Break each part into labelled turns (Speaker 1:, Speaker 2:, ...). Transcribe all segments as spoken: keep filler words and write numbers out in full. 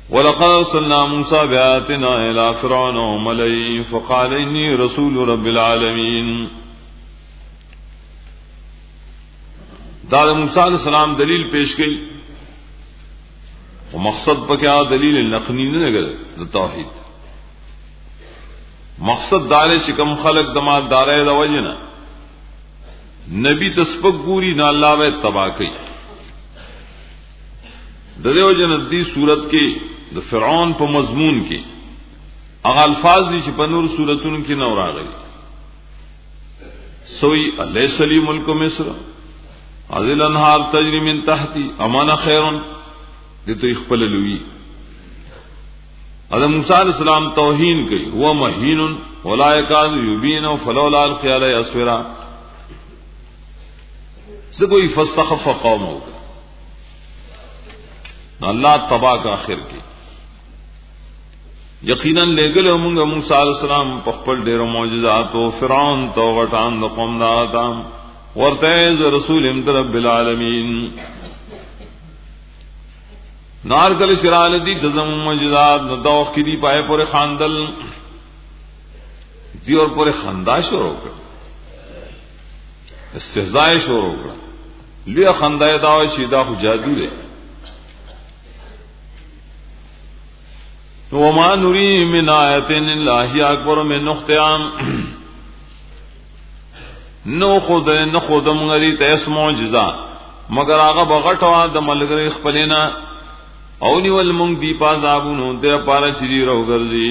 Speaker 1: ولقد ارسلنا موسى بآياتنا الى فرعون وملئه فقال اني رسول رب العالمين. دا موسی علیہ السلام دلیل پیش کی وہ مقصد پر کیا دلیل نقلی نه لګل د توحید مقصد دار چکم خلق دماغ دارے د وجنا نبی تسبق ګوري نه الله و تبا کوي د دیو جن دی صورت کې د فرعون په مضمون کې هغه الفاظ دي چې په نور سوراتونو کې نور راغلي سوئی الیس لی ملک مصر هذه الانهار تجري من تحتي امانه خير دې تو خپل لوی ادم موسی علیہ السلام توهین کوي هو مهین ولا يكاد يبين فلولا القي عليه اسورا سګوي فاستخف قومه الله تبا کا اخر کې یقینا لګل موږ موسی علیہ السلام په خپل ډېر معجزات او فرعون تو غټان د قوم دا تام ورته رسول رب العالمین نار کل چرال دی دزم معجزات نو دوخ کی دی پائے پورے خاندل دی اور پورے خندا شروع کړ استهزاء شروع کړ لیا خندای دا چې دا خو جادو دی وما نری من آیت الا هی اکبر من اختها نو خود نه خودم غری ته اس معجزہ مگر هغه بغټوا د ملګری خپلینا او نیول مونږ دی پازابونو ته پاره چری روګرځي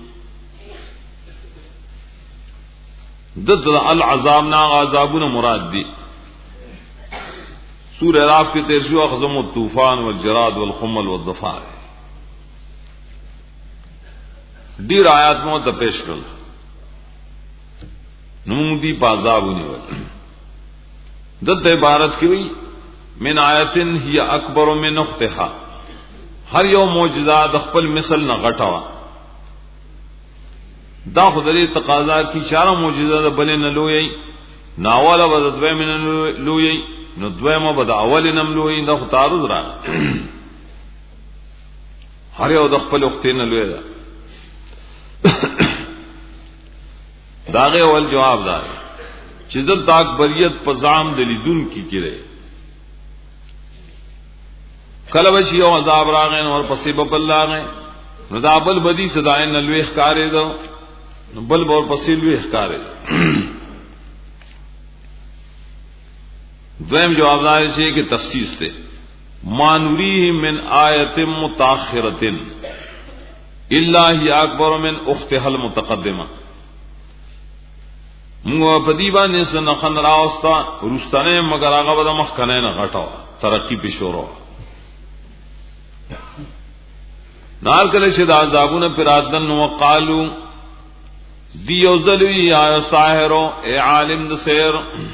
Speaker 1: دد العذاب نا عذابون مراد دی سورہ راف کے تیرشو خزم الطوفان والجراد والخمل والضفادع ډیر آیات مو ته پیش کړل نو دی پازابونی ول دد عبارت کی وی من آیتن هی اکبر من اختها ہر یو معجزہ د خپل مثل نه غټوا دا خدای تقاضا کی چارہ معجزہ د بل نه لوی ناواله ود دوی من لوی نو دوی ما بد اول نم لوی دا تعارض را هر یو د خپل وخت نه لوی دا داغه ول جواب دار چې د اکبریت په ځام دلیدون کی کړي کله وشي او عذاب راغین اور پسې په بل راغین نو دا بل بدی صداین لوی ښکارې دو نو بل بل پسې لوی ښکارې دویم جواب دار شي کې تفصیل ته مانوریه من آیت متاخره الا هی اکبر من اختها المتقدمه مو پدی باندې سن خن راوستا رستنه مگر هغه د مخ کنه نه غټاو ترقی پښورو نار کله چې د عذابونه پرادن نو قالو دیو ذلوی یا ساحرو اے عالم د سیر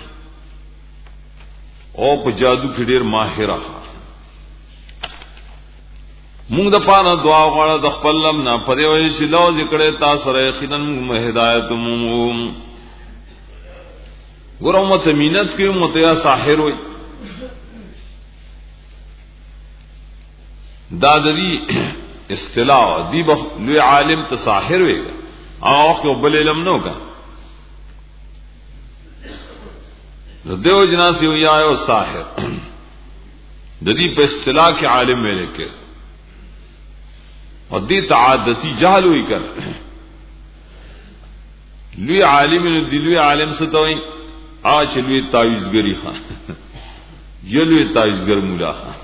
Speaker 1: او په جادو کې ډیر ماهر مونږ د پانه دعا غواړو د خپل لم نه پدې وایي چې لو ذکرې تاسو سره یقینا موږ هدایت موم ګورو مت مینت کې متیا ساحر وي دادری اصطلاح دی بخ لوی عالم ته ساحر وي او کو بل علم نو کا دیو جناس یو یا او ساحر د دې په اصطلاح کې عالم ویل کې او دې تعادتی جهل وي کړ لوی عالم دی لوی عالم ستوي آج لوی تعویذګری خان یلوی تعویذګر مولا خان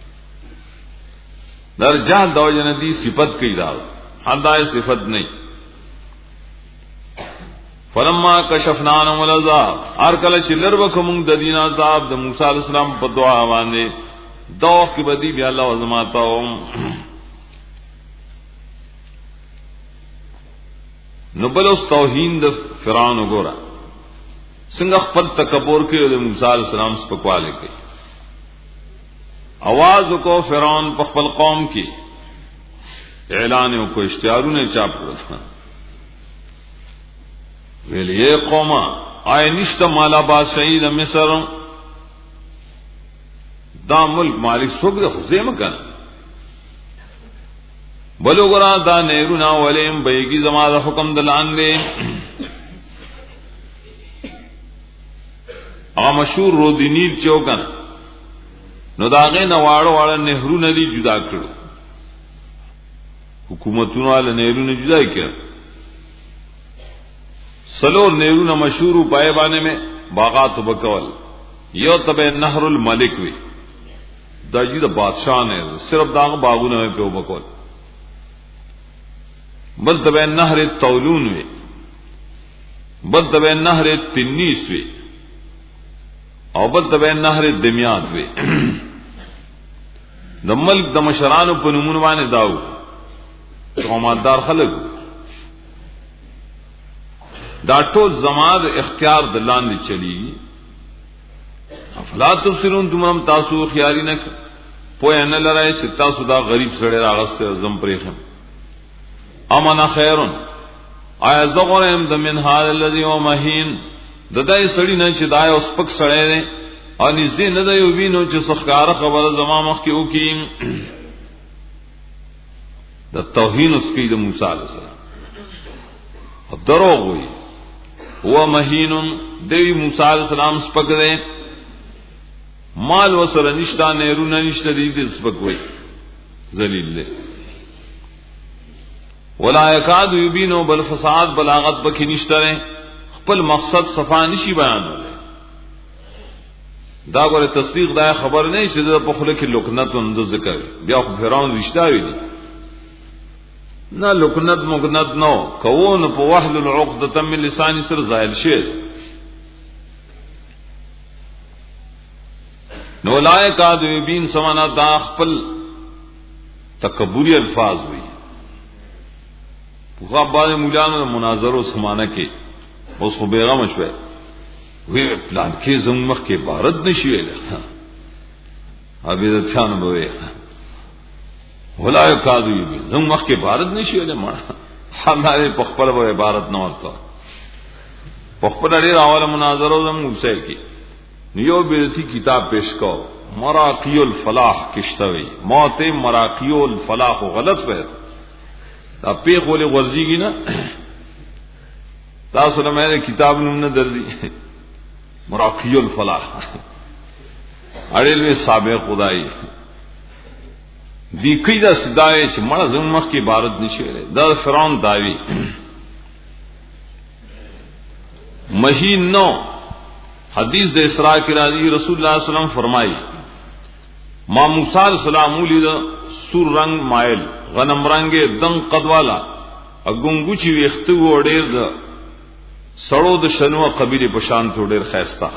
Speaker 1: در جهل دا وجنه دی صفت کی دا حدای صفت نہیں فلما کشفنا عنهم العذاب ار کله چې لربک موږ د دین عذاب د موسی علی السلام په دعا باندې دوه کې بدی بیا الله وزماتا نو بل اوس توهین د فرعون وګوره څنګه خپل تکبر کې د موسی علی السلام سپکواله کوي आवाज کو فرعون په خپل قوم کې اعلان کو اشتهارونه چاپ کړل ویل یہ قوم آئے نشت مالا بادشاہی د مصر دا ملک مالک سوګ د خزیمه کنه بلو گرا دا نیرونا ولیم بیگی زما دا حکم دلان دے اغا مشهور رو دی نیل چوکن نو داغے نوارو والا نهرو ندی جدا کرو حکومتونو والا نهرو نے جدا کیا سلور نهرو نا مشهورو پائے بانے میں باغات بکول یو تبے نهر الملک وی دا جی دا بادشاہ نے صرف داغ باغونا میں پیو بکول بل تبے نهر التولون وی بل تبے نهر التنیس وی او بل تبے نهر دمیات وی د ملک د مشرانو په نومونه باندې داو قومدار خلک دا ټول زماد اختیار د لاندې چلی افلا تبصرون تمام تاسو خیالي نه پوهه نه لرای چې تاسو دا غریب سره راغسته زم پرېخم امنا خیرون آیا زغرم د من حال الذي ومهین د دای سړی نه چې دای اوس پک سړی دی او نږدې نه دی وینو چې څخکاره خبره زما مخ کې وکیم د توهین اس کې د موسی علیه السلام دروغ وی هو مهین دی موسی علیه السلام سپک دی مال وسره نشتا نه رونه نشته دی د سپک وی ذلیل دی ولا یکاد یبینو بل فساد بلاغت بکې نشته خپل مقصد صفا نشي بیانول دا غره تصدیق دا خبر نه چې د پخله کې لکنت اند ذکر بیا خو فرعون رښتا ویلي نه لکنت مغنت نو کوون په وحل العقده من لسان سر زائل شي نو لایق ادوی بین سمانا دا خپل تکبری الفاظ وی په بعض مولانو مناظرو سمانه کې اوس خو بیغم شوه وی پلان کې زم مخ کې عبارت نشي ویل ابي د ثان بوي ولا یکادو یبي زم مخ کې عبارت نشي ویل ما حاله په خپل به عبارت نه ورته په خپل لري راواله مناظره زم وسه کې نیو بیرتی کتاب پیش کو مراقی الفلاح کشتوي موت مراقی الفلاح غلط وې دا پیغ ولې ورځيږي نه تاسو نه مې کتاب نوم نه درځي مراقی الفلاح اړیلوي سابق خدای دی کیدا صداي چې مړه زموږ مخ کې عبارت نشي ویل دا فرعون داوی مهین نو حدیث د اسراء کی راضی رسول الله صلی الله علیه وسلم فرمایي ما موسی علیہ السلام ولید سور رنگ مائل غنم رنگه دن قدوالا اګونګو چې ویخته وړیر د سړو د شنو قبیله په شان ډیر خيستا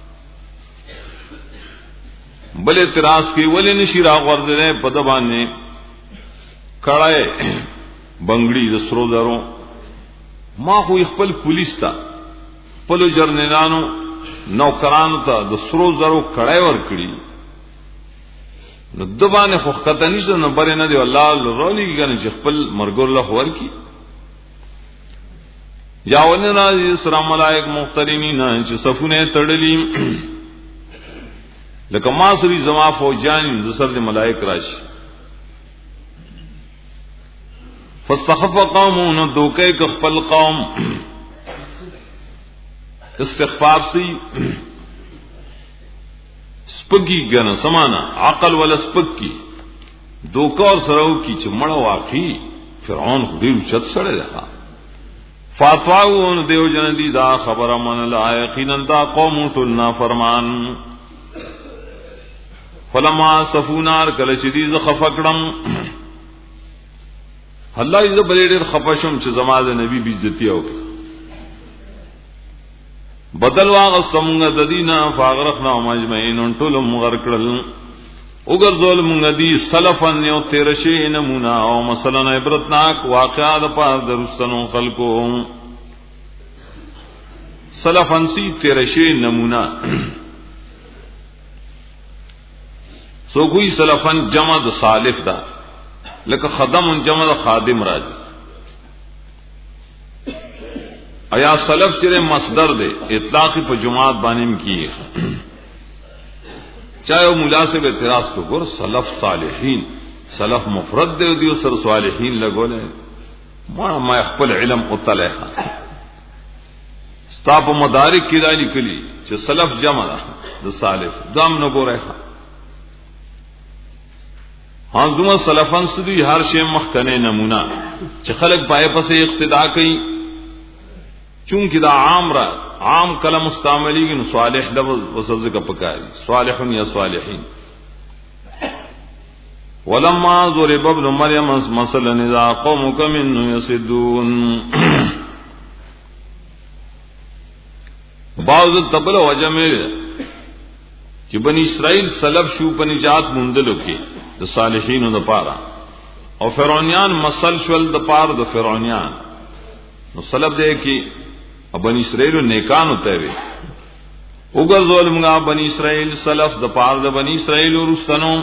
Speaker 1: بل اعتراض کې ولې نشي راغورځنه په د باندې کړای بنگړي د سرو درو ما خو خپل پولیس ته خپل جرنیلانو نوکرانو ته د سرو زرو کړای ور کړی نو د باندې خو خطه نشته نو بر نه دی الله لرولي کنه چې خپل مرګور له خور کی یاون راځي سلام ملائک محترمین چې صفونه تړلې لکه ما سری زما فوجان د سر د ملائک راشي فاستخف قومون دوکه ک خپل قوم استخفاف سی سپگی گنا سمانا عقل ولا سپگی دوکار سرو کی چې مړه واقعي فرعون خو ډیر چت سره ده فاطاون دیو جن دی دا خبره من لا یقینا دا قوم تلنا فرمان فلما صفونار کله چې دې خفقړم الله دې بلې ډېر خپشم چې زماده نبی بي عزت او بدل واغسمغه د دینه فاغرقنا مجمعين ټول مغرقل وګرځول مونږ دي سلفن یو تیر شي نمونه او مثلا عبرتناک واقعا د پاره درستنو خلقو سلفن سی تیر شي نمونه سو کوئی سلفن جمع د صالح دا لکه خدم جمع د خادم راځي ایا سلف چره مصدر دے اطلاق په جماعت باندې کی چاہے مولا سے اعتراض کو ګور سلف صالحین سلف مفرد دی دیو سر صالحین لګولې ما ما خپل علم او طلع ستاپ مدارک کی دا لیکلی چې سلف جمع ده د سالف دام نه ګورای ها دومره سلفان سدي هر شی مخکنه نمونه چې خلق پای پسې اقتدا کوي چونکه دا عام را عام کلم مستعملین صالح لفظ وسوځه کا پکاري صالحون یا صالحین ولما ضرب ابن مريم مثلا اذا قومك منه يصدون بعض تبل وجه میں چې بنی اسرائیل سلف شو په نجات مندلو کې د صالحینو د پاره او فرعونیان مسل شول د پاره د فرعونیان نو سلف دې کې بنی اسرائیل نیکانو ته وي وګر ظلمغا بنی اسرائیل سلف د پاره د بنی اسرائیل ورستنو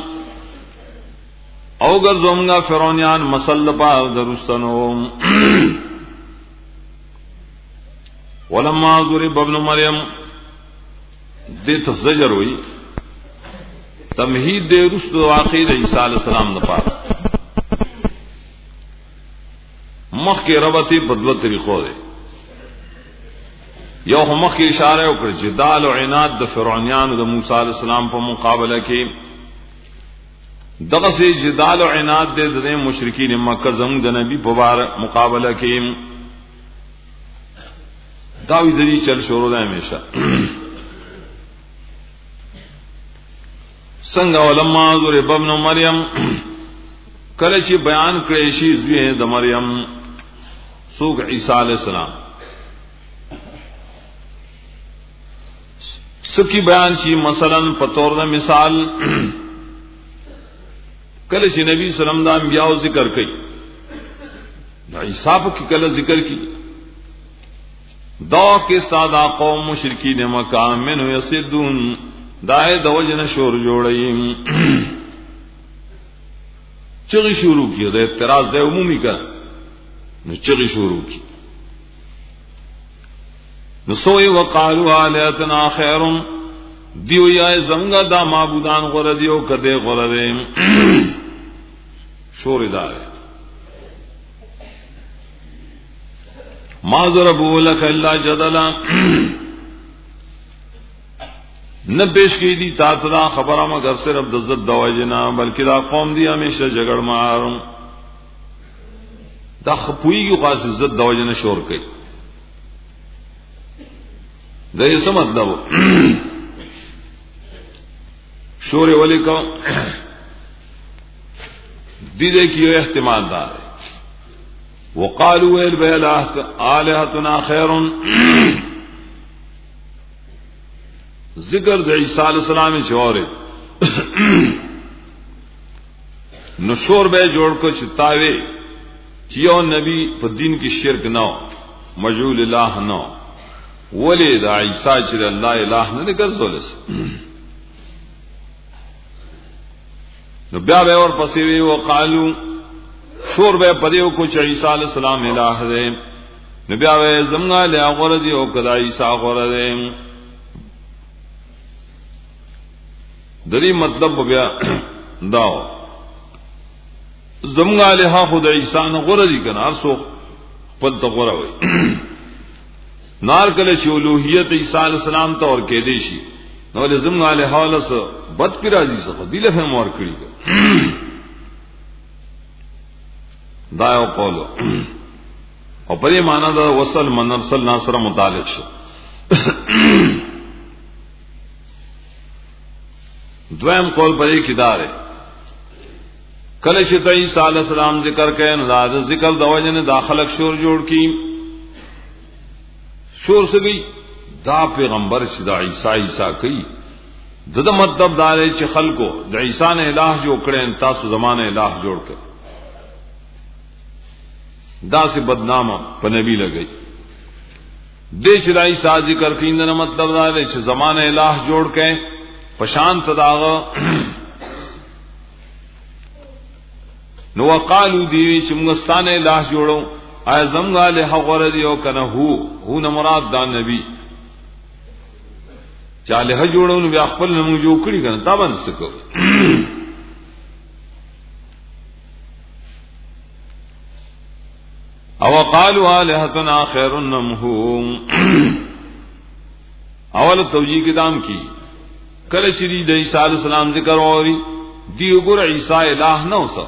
Speaker 1: او ګر زومغا فرعونیان مسل د پاره د ورستنو ولما ضرب ابن مریم دې تزجر وی تمهید دې رسل واقع د عیسی علی السلام د پاره مخ کې ربطي بدله طریقو ده یو مخ کې اشاره وکړه چې دال او عناد د فرعونانو د موسی علی السلام په مقابله کې دغه سي جدال او عناد د مشرکین مکه زموږ د نبی په مقابله کې داوی دری چل شروع ده همیشه څنګه ولما ضرب ابن مریم کله چې بیان کړی شي زوی د مریم سوق عیسی علی السلام سکی بیان شي مثلا په تور د مثال کله چې نبی صلی الله علیه وسلم د انبیاء ذکر کوي نو عیسی په کله ذکر کوي دا کے سادا قوم مشرکین مکہ منه یصدون دای د وجنه شور جوړی چغی شروع کی د اعتراض عمومی کا نو چغی شروع کی نو سوئی وقالوا الہتنا خیر دیو یا زمگا دا معبودان غره دیو کده غره شور دار ما ضربوا لك الا جدلا نہ پیش کی دی تا تا خبر مگر صرف د زد دواجنا بلکہ دا قوم دی ہمیشہ جگڑ مار دا خپوی کی خاص زد دواجنا شور کئی دا یہ سمجھ دو شور ولی کو دی دے کی احتمال دار ہے وقالوا الہتنا خیر ذکر د عیسی علیہ السلام چوره نشور به جوړ کو چتاوي چې یو نبی په دین کې شرک نه مجهول الله نه ولید عیسی چې الله الہ نه ګرځولس نو بیا به اور پسې وی وقالو شور به پدیو کو چې عیسی علیہ السلام الہ دی نو بیا به زمغه له غره دی او کدا عیسی غره دی دری مطلب بیا داو زمغه له خود عیسی نه غره دی کنه هر څو خپل ته غره وي نار کله چې اولوہیت عیسی علیہ السلام ته اور کې دی شي نو له زمغه له حواله سره بد کی راضی سره دی له هم اور کړی دا یو قول او په دې معنا دا وصل من ارسل ناصر متعلق شو دویم قول په دې کې دار کله چې ته عیسی علیہ السلام ذکر کړي نو دا ذکر د وجه نه داخلك شور جوړ کی شور سګي دا پیغمبر چې دا عیسی عیسی کوي دغه مطلب دا دی چې خلکو د عیسی نه الہ جوړ کړي تاسو زمانه الہ جوړ کړي دا سے بدنامه په نبی لګی دې چې دای ساز ذکر کیندنه مطلب دا دی چې زمانه الہ جوړ کړي پشان تداغه نو وقالو دی چې موږ ستانه الہ جوړو اعظم غاله غره دی او کنه هو هو نه مراد دا نبی چاله جوړو نو بیا خپل نمو جوړ کړی کنه تا باندې سکو او قالوا الہتنا خیر ام هم اول توجیہ کی دام کی کله چې د عیسی علیہ السلام ذکر اوري دی وګور عیسی الہ نو سو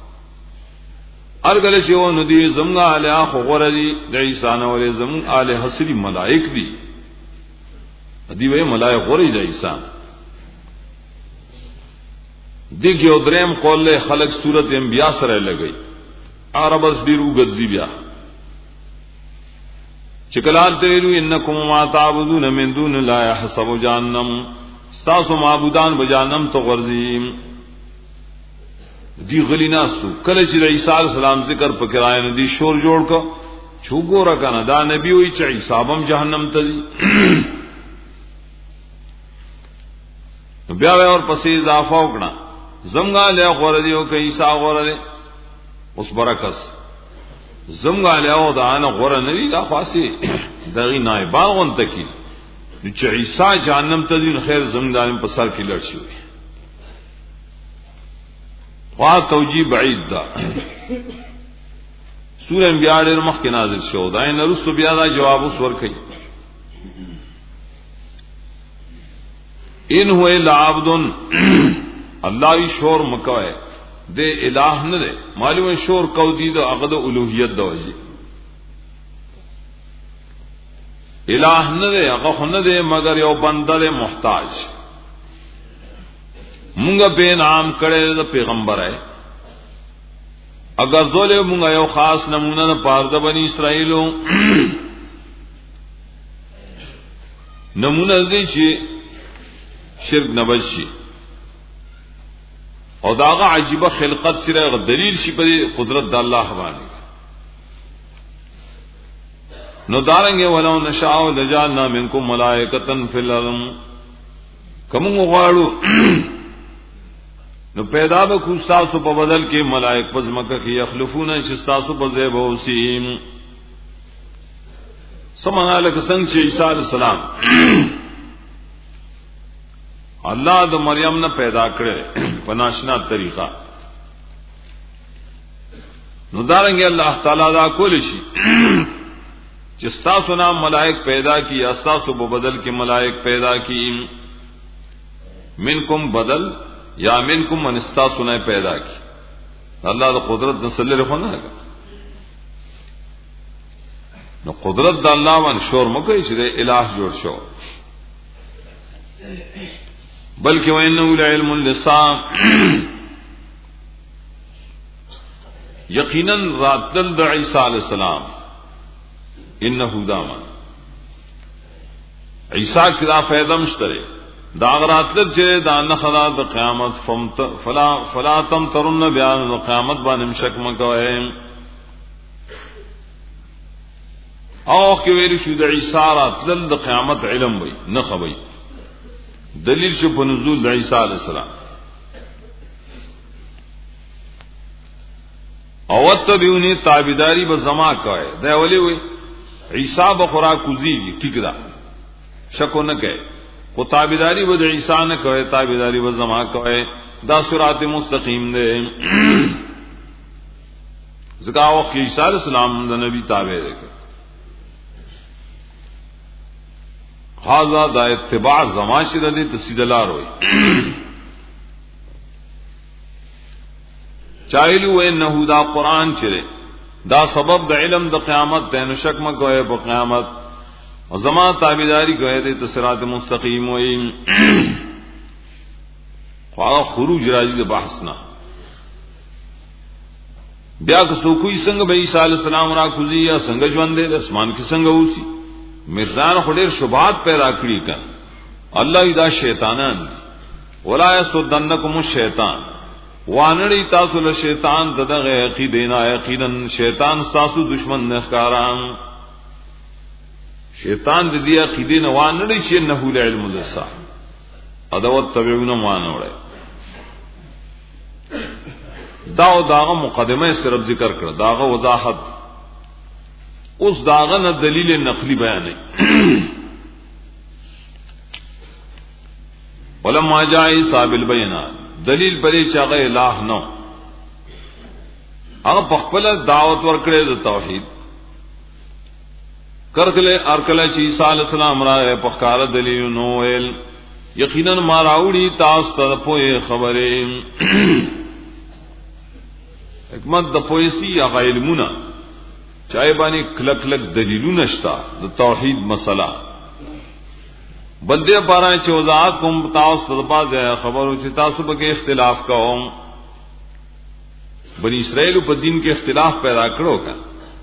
Speaker 1: ارګل چې و نو دی زمغه الہ خو غره دی د عیسی نو ولې زم الہ سری ملائک دی دی وې ملائک غره دی عیسی دیګیو دریم قول له خلق صورت انبیاء سره لګی عربس ډیرو غذی بیا چکلان تیرو انکم ما تعبدون من دون لا يحسب جهنم تاسو معبودان بجانم تو غرزیم دی غلی ناسو کله چې عیسی علیہ السلام ذکر پکرای نه دی شور جوړ کو چوغورا کنه دا نبی وی چې عیسی هم جهنم ته دی بیا اور پسې اضافه وکړه زمغه له غور دیو کې عیسی غور دی اوس برکس زمغه له او دا نه غور نه دی دا خاصه دغه نائبان غون تکي چې عیسی جهنم ته دی خیر زمدان په سر کې لړ شي وا توجیه بعید دا سورہ انبیاء ډېر مخکې نازل شو دا نه رسو بیا دا جواب اوس ورکړي ان هو الا عبد الله وی شور مکوي دے الہ نه ده معلومه شور کو دی د عقد الوهیت د وجه الہ نه ده هغه نه ده مگر یو بنده محتاج مونږه به نام کړه د پیغمبر ہے اگر زوله مونږه یو خاص نمونه نه پاره د بنی اسرائیلو نمونه دې چې شرک نبشي او داغه عجیبه خلقت سره دلیل شي په قدرت د الله باندې نو دارنګه ولو نشاء لجعلنا منکم ملائکه فی الارض کوم غواړو نو پیدا به کو تاسو په بدل کې ملائک پزمکه کې یخلفون چې تاسو په ځای به وسیم سمانه لکه څنګه چې عیسی علیہ السلام الله د مریم نه پیدا کړي په ناشنا طریقہ نو دارنګه الله تعالی دا کول شي چې تاسو نه ملائک پیدا کی یا تاسو په بدل کې ملائک پیدا کی منکم بدل یا منکم من استاسو نه پیدا کی الله د قدرت نسل له خونه نو قدرت د الله باندې شور مکه چې د الہ جوړ شو بلکې وانه العلم للسام یقینا راتل د عیسی علیہ السلام انه داما عیسی کدا فائدہ مشتره دا غراتل چې دا نه خلا د قیامت فمت فلا فلا تم ترن بیان د قیامت باندې شک مکوئ او کې ویل شو د عیسی راتل د قیامت علم وي نه خوي دلیل شو په نزول د عیسی علیہ السلام او تبعونی تابعداری به زما کوي دا ولي وي عیسی بخورا کوزي ٹھیک ده شک نه کوي کو تابعداری به عیسی نه کوي تابعداری به زما کوي دا صراط مستقیم ده زکاو کې عیسی علیہ السلام د نبی تابع ده هاذا دا اتباع زما شد دي تسیدلار وي چایلو انه دا قران چره دا سبب د علم د قیامت ته نو شک مکوئ په قیامت او زما تابعداری کوي د صراط مستقیم وي خو خروج راځي د بحثنا بیا که څوک یې څنګه به عیسی علیہ السلام را کوزي یا څنګه ژوند دې اسمان کې څنګه وسی مرزان خډیر شبهات پیدا کړی کړه الله دا شیطانان ولا يسدنکم الشیطان وانړی تاسو له شیطان دغه عقیده نه یقینا شیطان تاسو دشمن نه ښکارام شیطان دې عقیده نه وانړی چې نه له علم السا ادوت تبعونه وانړی دا داغه مقدمه صرف ذکر کړ داغه وضاحت اس داغه نه دلیل نقلی بیان نه ولما جاء عیسی بالبينات دلیل پرې چې هغه الہ نو هغه په خپل دعوت ورکړې د توحید کرکله ارکله چې عیسی علی السلام را په ښکار دلیل نو ویل یقینا ما راوړي تاسو ته په خبره حکمت د پویسی یا علمونه چای باندې کلک کلک دلیلونه شتا د توحید مسله بلدې بارا چې وضاحت کوم تاسو ته په خبرو چې تاسو به اختلاف کوم بنی اسرائیل په دین کې اختلاف پیدا کړو کا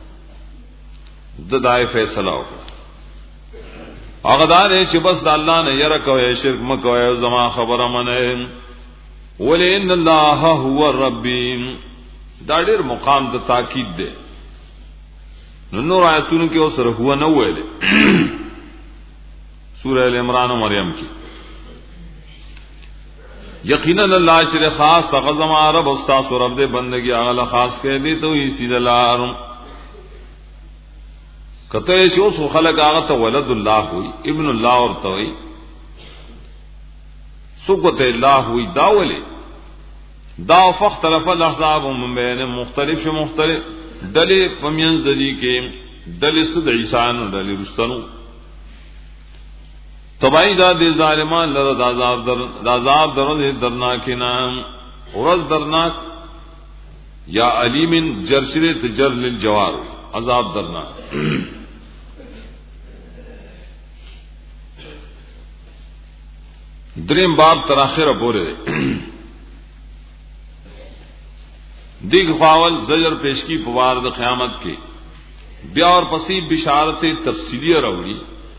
Speaker 1: د دای فیصله وکړه هغه دا چې بس د الله نه یره کوي شرک مکوي زما خبره منه ولئن الله هو الرب دا ډېر مقام د تاکید دی نو نور آیاتونو کې اوسره هو نه ویل سورہ ال عمران و مریم کی یقینا اللہ شر خاص غزم عرب استاد رب دے بندگی اعلی خاص کہہ دی تو اسی دلار کته شو سو خلق هغه ته ولد الله ہوئی ابن الله اور توئی سوکت الله ہوئی داوله دا فختلف الاحزاب من بین مختلف مختلف دلی پمین دلی کې دلی سد عیسان دلی رستنو تبائی دا دے ظالمان لرد عذاب در عذاب درد درناک نام ورز درناک یا علیم جرشر تجر للجوار عذاب درناک دریم باب تراخیر پورے دیکھ خواول زجر پیش کی پوارد قیامت کے بیا اور پسی بشارت تفصیلی روڑی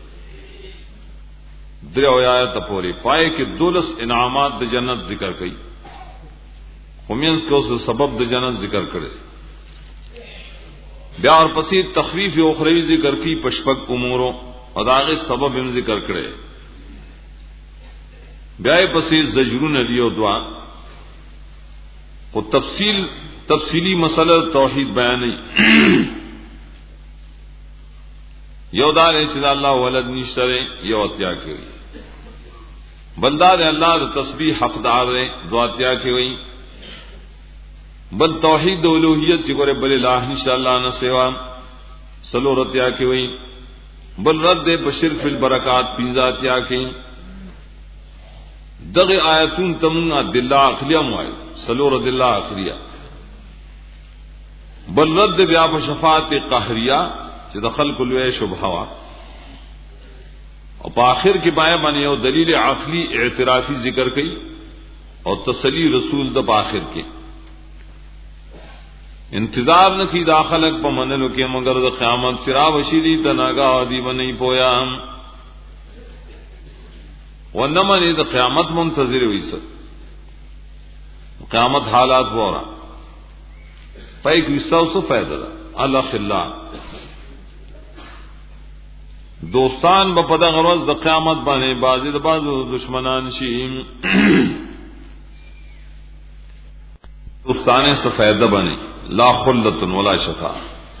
Speaker 1: دریو آیات پوری پائے کہ دولس انعامات د جنت ذکر کئی خمینس کو اس سبب د جنت ذکر کرے بیا اور پسی تخفیف اخروی ذکر کی پشپک اموروں اداغ سبب ہم ذکر کرے بیا پسی زجرون علیو دعا کو تفصیل تفصیلی مسئلہ توحید بیانی یو دار چې الله ولد نشته یو اتیا کوي بندار الله د تسبیح حقدار دی دعاتیا کوي بل توحید اولوہیت چې ګوره بل الہ نشته الله نه سوا سلو رتیا کوي بل رد بشر فی البرکات پینځاتیا کوي دغه آیاتون تمنا دلہ عقلیہ موای سلو رد الله عقلیہ بل رد بیا په شفاعت قهریہ چې د خلق لوی شبهه وا او په اخر کې بیا باندې یو دلیل عقلی اعترافی ذکر کړي او تسلی رسول د په اخر کې انتظار نه کی داخلك په منلو کې مگر د قیامت فرا وشیدی تناغا دی باندې پویا ونمن د قیامت منتظر ویسه قیامت حالات وره پای کې څه فائدہ ده الله خلا دوستان په پدغه ورځ د قیامت باندې بازي د بازو دشمنان شي دوستانه څه فائدہ باندې لا خلت ولا شفاء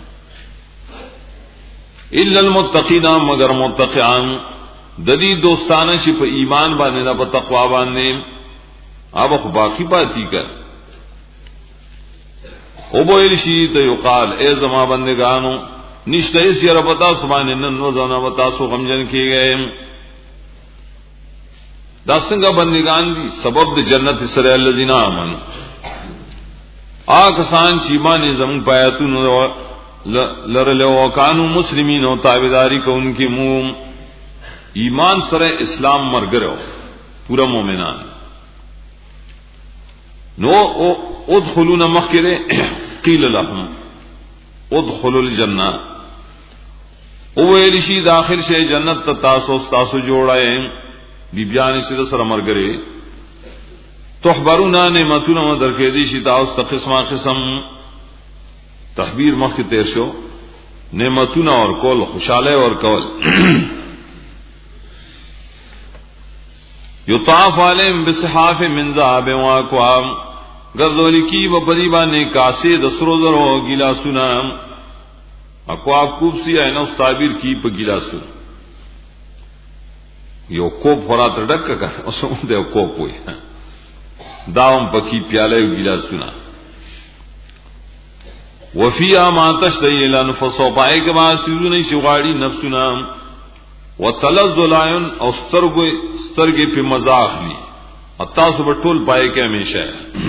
Speaker 1: الا المتقین مگر متقین د دې دوستانه شي په ایمان باندې په تقوا باندې اب خو باقی پاتې کړ او بویل شي ته یقال ای زما بندگانو نشته یې رب تاسو باندې نن نو ځنه وتا سو غمجن کیږي دا څنګه بندگان دي سبب د جنت سره الذين امنوا آکسان چې ایمان زمون پایتونو لرلو وکانو مسلمین او تابعداري کوونکې مو ایمان سره اسلام مرګرو پورا مومنان نو ادخلون مخکره قیل لهم ادخلوا الجنه او ویل شي داخل شي جنت ته تاسو تاسو جوړای دی بیان چې سره مرګره تخبرون نعمتونه درکې دي شي تاسو ته قسمه قسم تحبیر مخ تیر شو نعمتونه اور کول خوشاله اور کول یطاف علیهم بصحاف من ذهب واکوام گردولی کی و بدی باندې کاسه د سرو زرو ګلاسونه اکواب کوب سی اینو تعبیر کی په ګلاسو یو کوب فرات ډک کا اوسو د کوب وي داوم پکی پیاله ګلاسونه وفيها ما تشتهي الانفس وپای کے ما سيزونه شغاړي نفسنا وتلذ العين او سترګې سترګې په مزه اخلي تاسو په ټول پای کې همیشه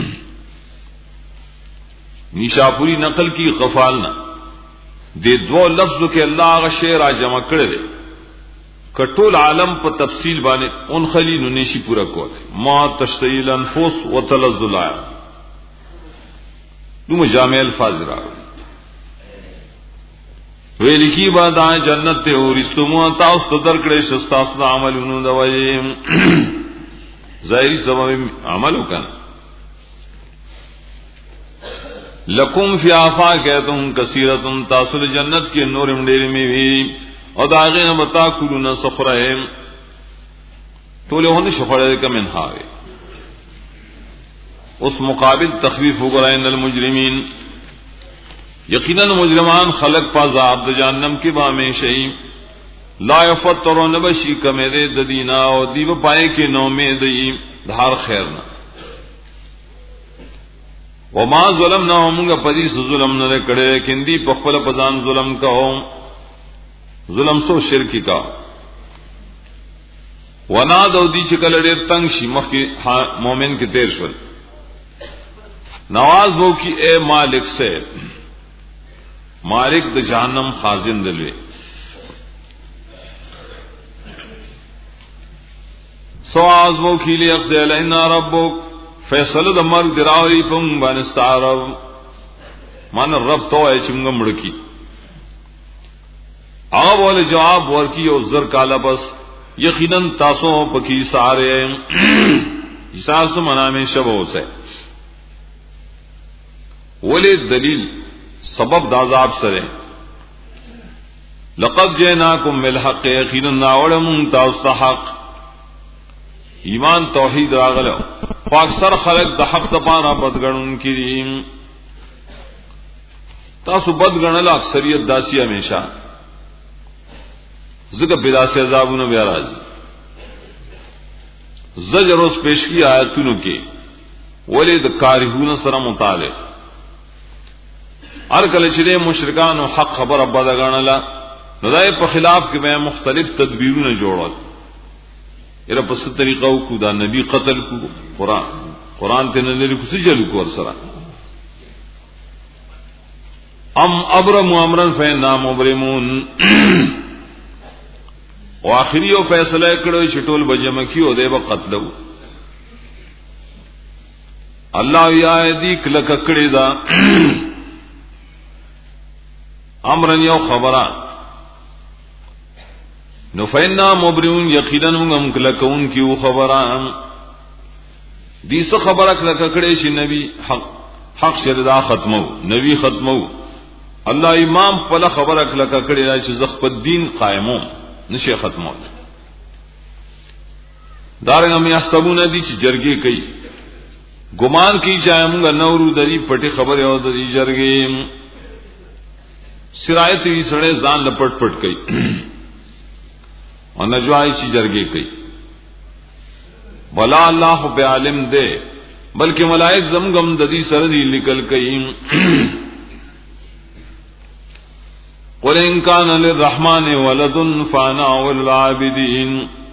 Speaker 1: نیشاپوری نقل کی غفالنا دے دو لفظوں کے اللہ غ شعر جمع کړل کټول عالم په تفصیل باندې اون خلی نو نشي پورا کول ما تشتهي الانفس وتلذ العين دوم جامع الفاظ را ویل کی بعد جنت ته ورستمو تاسو در کړې شستاسو عملونو د وایي ظاهری سبب عمل وکړه لکم فی آفاقیتم کثیرتم تاسو جنت کی نور ډېر می وی او داغه نه بتا کولونه سخره ټول هونه شفړه کمن هاوي اس مقابل تخفیف وګرای ان المجرمین یقینا مجرمان خلق پا عذاب د جهنم کې با میں شئی لا یفترون بشی کمه د دینا او دیو پای کې نو می دی دھار خیر نه وما ظلمنا موږ پدې ظلم نه کړي کیندي په خپل پزان ظلم کوو ظلم سو شرکی کا ونا دو دی چې کله ډېر تنگ شي مخکې مؤمن کې تیر شول نواز وو کی اے مالک سے مالک د جہنم خازن دلوي سواز وو کی لی اخزل ان ربک فیصله د مرګ دراوی پم باندې ستارو مان رب تو ای چنګ مړکی هغه ول جواب ورکی او زر کالا بس یقینا تاسو پکی ساره حساب منا میں شب ہوسه ولی دلیل سبب د عذاب سره لقد جئناکم بالحق یقینا اولم تاسو حق ایمان توحید راغلو خو اکثر خلق د حق لپاره بدګنون کړي تاسو بدګنل اکثریت داسی همیشه ذکر بلا سے عذابونه بیا راځي زجر اوس پیش کی آیاتونو کې ولید کارهون سره متعلق هر کله چې مشرکان او حق خبره بدګنلا نو دای په خلاف کې به مختلف تدبیرونه جوړول اره په ست طریقو کو دا نبی قتل کو قران قران ته نه لري کو سجل کو ور سره ام ابرم امرن فینا مبرمون واخری او فیصله کړو چې ټول بجم کیو دی به قتلو الله یا دې کله کړي دا امرن یو خبره نو فینا مبرمون یقینا موږ کله کون کیو خبره دې څه خبره کله کړي چې نبی حق حق شردا ختمو نبی ختمو الله امام په خبره کله کړي چې زخ په دین قائمو نشي ختمو دارنګ مې حسابونه دي چې جرګي کوي ګمان کوي چې موږ نورو دری پټي خبره او د جرګي سرایت وی سړې ځان لپټ پټ کوي او نجوای چې جرګي کوي ولا الله په عالم دے بلکې ملائک زمغم د دې سره دی لیکل کوي قل ان كان للرحمن ولد فانا والعابدين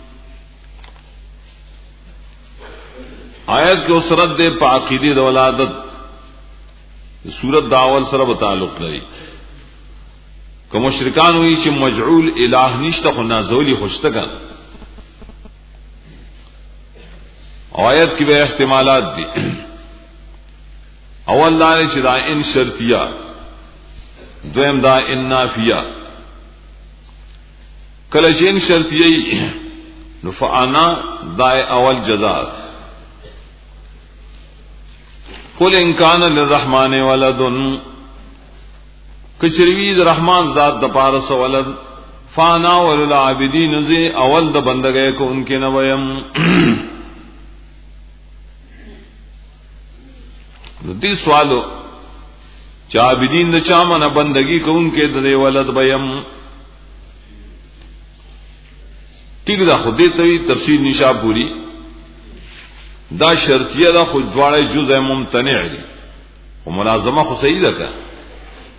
Speaker 1: آیت کو سرت دے پاکیدی د ولادت سورت داول سره تعلق لري کوم مشرکان وی چې مجعول الہ نشته خو نازولی خوشته کړه آیت کې به احتمالات دي اول دا چې دا ان شرطیه دویم دا ان نافیه کله چې ان شرطیه نو فانا دا اول جزاء قل ان کان للرحمن ولد کچریوی د رحمان ذات د پارس ولد فانا وللعابدین ذی اول د بندګۍ کو انکه نو ویم دې سوالو چې عابدین د چا منه بندګۍ کو انکه د ولد ویم ټیک دا خو دې ته تفسیر نشاپوری دا شرطیه دا خو دواړه جزء ممتنع دي او ملازمه خو صحیح ده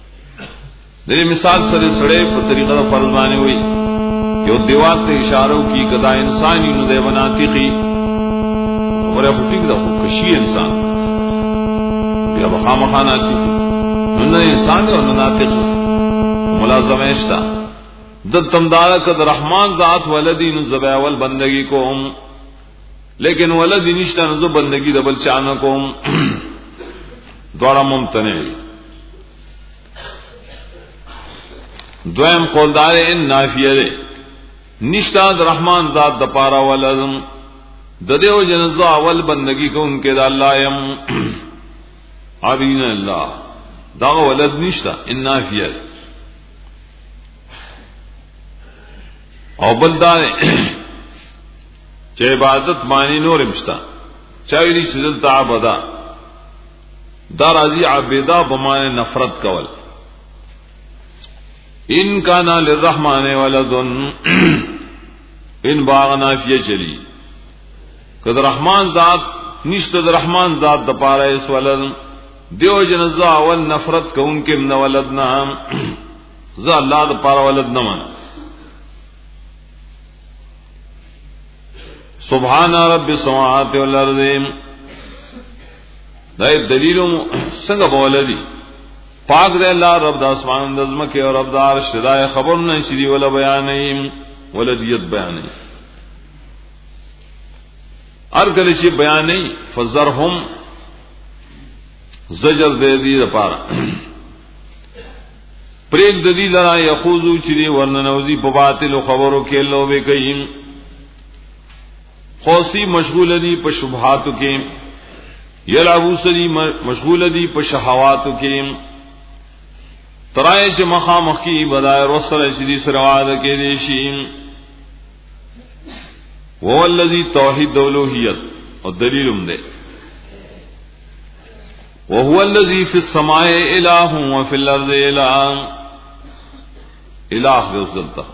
Speaker 1: دې مثال سره سره په طریقه فرض باندې وي یو دیوال ته اشاره کی کدا انساني نو دی بناتقي ورې پټیک دا خوشي انسان بیا بخامخاناتي نو نه انسان او نه ناطق ملازمه اشتا د تمدار کد رحمان ذات ولدی نو زبا اول بندگی کوم لیکن ولدی نشتا نو بندگی د بل چانه کوم دوړه ممتنع دویم قولدار ان نافیه ده نشتا د رحمان ذات د پارا ولدم د دیو جنزا اول بندگی کو ان کے دا اللہ یم عبین اللہ دا ولد نشتا ان نافیه او بلدار چه عبادت معنی نور مشتا چاویلی چدل تا عبدا دا راضی عبدا بمعنی نفرت کول ان کانا للرحمن ولدن ان باغ نافیه چلی کد رحمان ذات نشت د رحمان ذات د پاره اس ولد دیو جنزا اول نفرت کون کے من ولدنا ز اللہ د پاره ولد نہ من سبحان رب السماوات والارض دا دلیل څنګه بولدي پاک دے اللہ رب د اسمان د زمکه او رب د عرش دا خبر نه شری ولا بیان نه ولدیت بیان نه ار کله چې بیان نه فزرهم زجر دے دی لپاره پریک د دې لرا یخوذو چې ورننوزی په باطل خبرو کې لوبه کوي خوسی مشغول دی په شبهات کې یلعبو سری مشغول دی په شهوات کې ترای چې مخامخ کی بدای رسل شدی سرواد کې دي شي هو الذی توحید اولوہیت او دلیلم ده وهو الذی فی السماء الہ وفی الارض الہ الہ رسولتا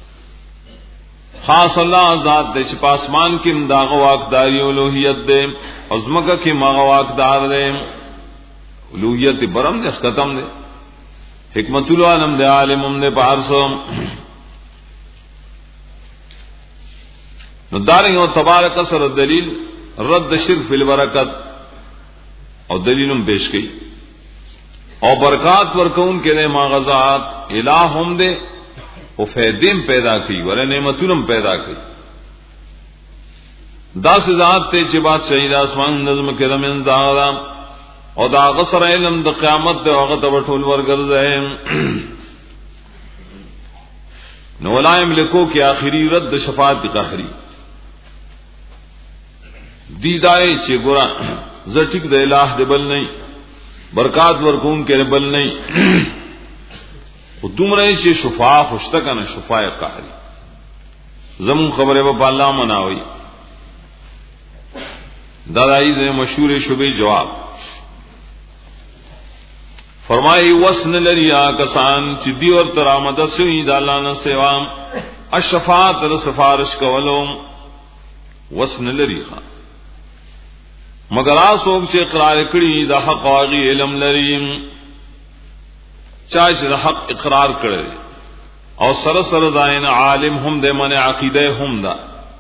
Speaker 1: خاص اللہ ذات دے چې پاسمان کې مداغه واقداری اولوہیت دے عظمت کې ماغه واقدار دے اولوہیت برم دے ختم دے حکمت العالم دے عالم دے پارسم نو دارنګ او تبارک سر دلیل رد شرک فی البرکت او دلیلم پیش کړي او برکات ورکون کې نه ماغزات الہم دے او فیدیم پیدا کی ور نعمتونم پیدا کی داس ذات ته چې بات شهید اسمان نظم کې رمن زاغرام او دا غسر علم د قیامت د هغه د ټول ورګرځه نو ولایم لکو کې اخری رد شفاعت قهری دی دای چې ګورا زټیک د الہ د بل نه برکات ورکون کې بل نه او دومره چې شفاعت خوشته کنه شفاعت قهری زمون خبره په الله مناوي دا دای د مشهور شوبې جواب فرمائی وسن لریا کسان چې دی ور تر آمد سوی د الله نه سیوا الشفاعت ر سفارش کولم وسن لري مگر اسوک چې اقرار کړي د حق او علم لري چا چې حق اقرار کړي او سره سره داین عالم هم د من عقیده هم دا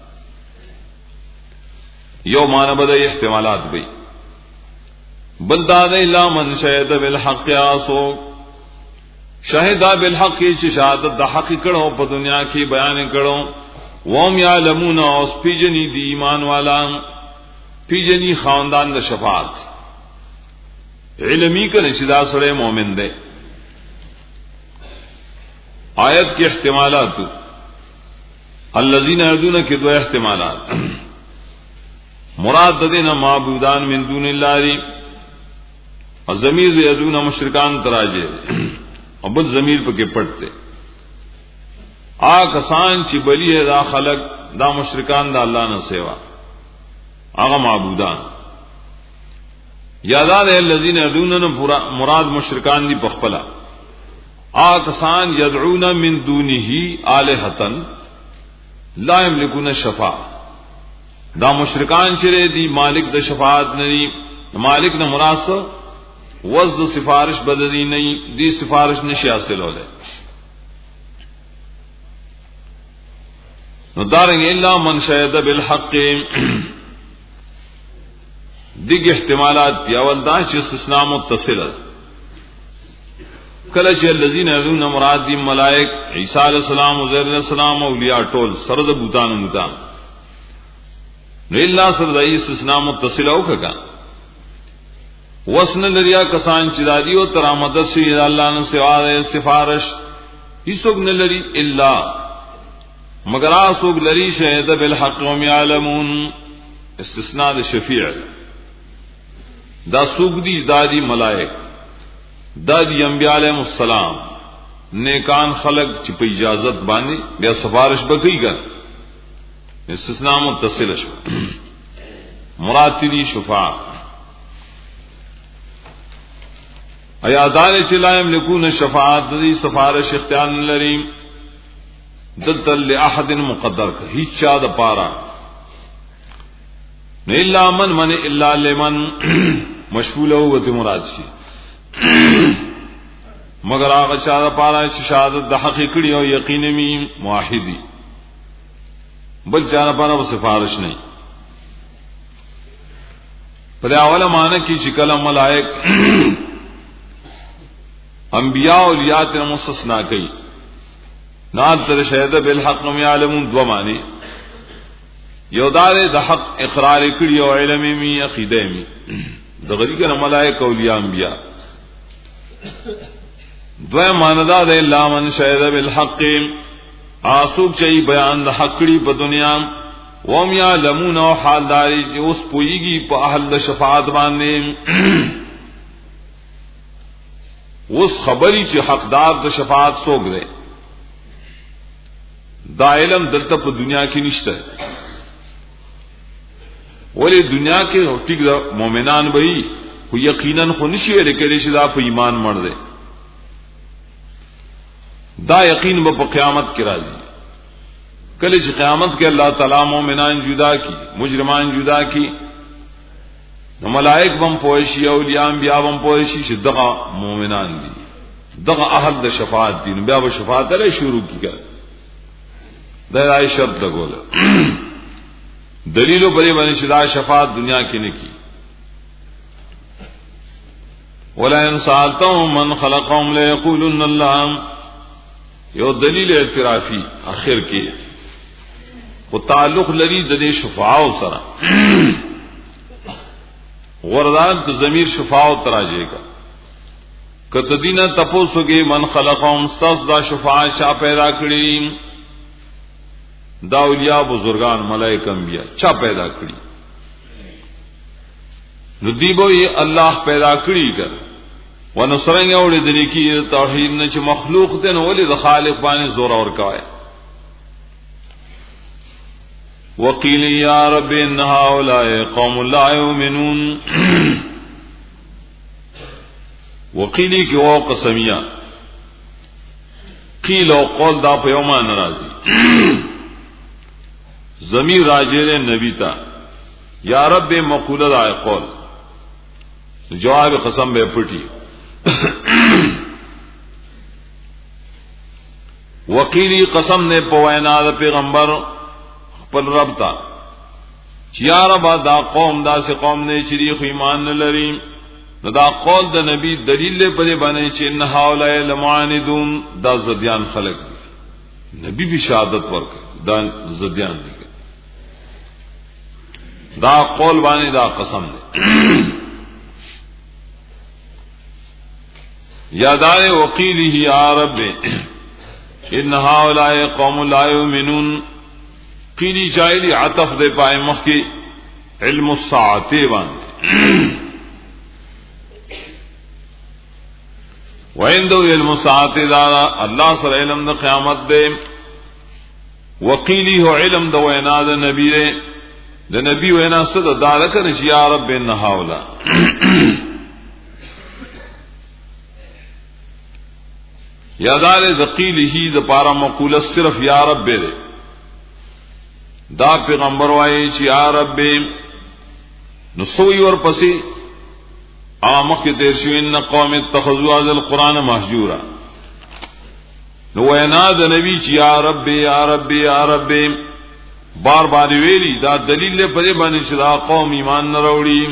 Speaker 1: یو معنی بده احتمالات وي بل داد الا من شهد بالحق اسو شهد بالحق چې شهادت د حق کړه په دنیا کې بیان کړه وهم یعلمون او سپیجنی دی ایمان والا پیجنی خاندان د شفاعت علمی کړه چې دا سره مؤمن دی آیت کے احتمالات الذین یدعون کے دو احتمالات مراد دینا معبودان من دون اللہ دی اور ضمیر یدعون مشرکان تراجے اور بل ضمیر پہ کے پڑھتے آ کسان چی بلی ہے دا خلق دا مشرکان دا اللہ نہ سیوا آغا معبودان یاداد ہے الذین یدعون مراد مشرکان دی پخپلا آکسان یدعون من دونه آلہتا لا یملکون الشفاعة دا مشرکان چرے دی مالک دا شفاعت ندی مالک نہ مراد وزد سفارش بدلی نہیں دی سفارش نشی حاصل ہو لے نو دارنگ الا من شهد بالحق دیگ احتمالات پی اول دا چې استثناء متصل کله چې الذين يدعون مراد دي ملائک عیسی علیہ السلام عزیر علیہ السلام اولیاء ټول سره د بوتانو متام نو الا سره د استثناء متصل او کګه وسن لریا کسان چې دادی او تر مدد شي الله نه سوا سفارش هیڅوک نه لري الا مگر اسوک لري شهد بالحق وهم يعلمون استثناء شفیع دا سوق دی دادی ملائک دادی انبیاء علیہ السلام نیکان خلق چې په اجازت باندې بیا سفارش بکئی ګر استثناء متصل شو مراد دی شفاعت ایا دار چې لا یملکون الشفاعت دی سفارش اختیار لري دلته لاحد مقدر هیڅ چا د پاره الا من من الا لمن مشفول او ته مراد شي مگر هغه چا د پاره چې شهادت د حقیقي او یقیني می موحدی بل چا نه پاره سفارش نه پر اوله معنی کې چې کلم ملائک انبیاء او اولیاء ته مستثنا کوي نال تر شهادت بالحق نو يعلمون دو معنی یو دار د حق اقرار کړي او علم می عقیده می د غریګه ملائک اولیاء انبیاء دوی ماندا د الا من شهد بالحق اسوک چي بیان د حق کړي په دنیا وهم يعلمون او حال داري چې اوس پويږي په اهل شفاعت باندې اوس خبري چې حقدار د شفاعت سوګ دی دا علم دلته په دنیا کې نشته ولی دنیا کې ټیک دا مؤمنان وي خو یقینا خو نشي ویل کېږي چې دا په ایمان مړ دي دا یقین به په قیامت کې راځي کله چې قیامت کې الله تعالی مؤمنان جدا کی مجرمان جدا کی نو ملائک بم پوښي او اولیاء بیا بم پوښي چې دغه مؤمنان دي دغه اهل د شفاعت دي بیا به شفاعت له شروع کیږي دا راي شرط لګول دلیلو پرې باندې چې دا شفاعت دنیا کې نه کی ولا ان سالتهم من خلقهم لا يقولن الله یو دلیل اعترافي اخر کې او تعلق لري د دې شفاعت سره وردان ته ضمیر شفاعت تراجه کا کته دینه تپوسو کې من خلقهم استاذ دا شفاعت شا پیدا کړی دا اولیاء بزرگان ملائک انبیاء چا پیدا کړی نو دیبو یې الله پیدا کړی کړ ونصرنګ اورې د لیکي توحید نه چې مخلوق ته نو ولې د خالق باندې زور اور کوي وقیل یا رب ان هؤلاء قوم لا يؤمنون وقیلی کی او قسمیه قیل او قول دا په یوم ناراضي ضمیر راجع نبی تا یا رب مقوله دا قول جواب قسم به پټي وقیلی قسم نے پوینا دا پیغمبر خپل رب تا یا رب دا قوم دا سی قوم نے شریخ ایمان نه لري نو دا قول د نبی دلیل له پرې باندې چې ان حوالای لمعاندون دا زديان خلق دي نبی به شهادت ورکړي دا زديان دي دا قول باندې دا قسم دی یادار وقیله یا رب ان هؤلاء قوم لا يؤمنون قیلی جایلی عطف دے پائے مخ کی علم الساعت باندې وعنده علم الساعت دا الله سره علم د قیامت دے وقیلی هو علم د وینا د نبی دے د نبی وینا څه د دالکه نشي یا رب ان هؤلاء یادال ذقیله د پارا مقوله صرف یا رب دے دا پیغمبر وایي چې یا رب نو سوی ور پسې آمخ کے تیر شو ان قوم اتخذوا هذا القرآن مهجورا نو وینا د نبی چې یا رب یا رب یا رب بار بار ویلی دا دلیل له پرې باندې چې دا قوم ایمان نه وروړي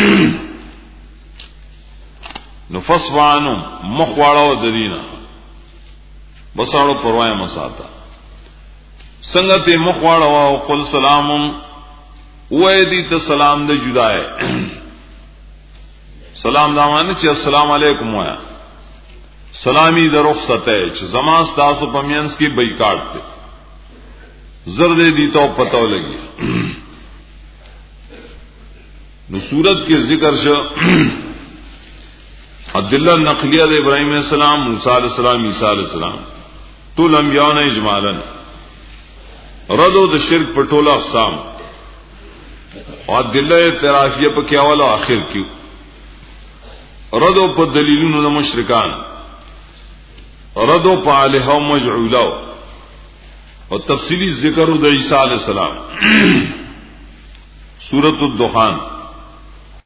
Speaker 1: نو فصوانو مخواړو د دینه بساړو پروايي مساته څنګه ته مخواړو او قل سلام وې دې ته سلام د جدای سلام دا معنی چې السلام علیکم وایا سلامی در رخصت ہے چې زمان ستاسو پمینس کی بیکاٹ تے زرد دی تو پتو لگی نو صورت کے ذکر شو عبداللہ نقلیہ دے ابراہیم علیہ السلام موسیٰ علیہ السلام عیسیٰ علیہ السلام طول انبیاء اجمالا ردو د شرک پر ټول اقسام اور عبداللہ اعترافیہ پر کیا والا آخر کیو ردو پر دلیلون د مشرکان ردو پا الہو مجعولو اور تفصیلی ذکر د عیسیٰ علیہ السلام سورۃ الدخان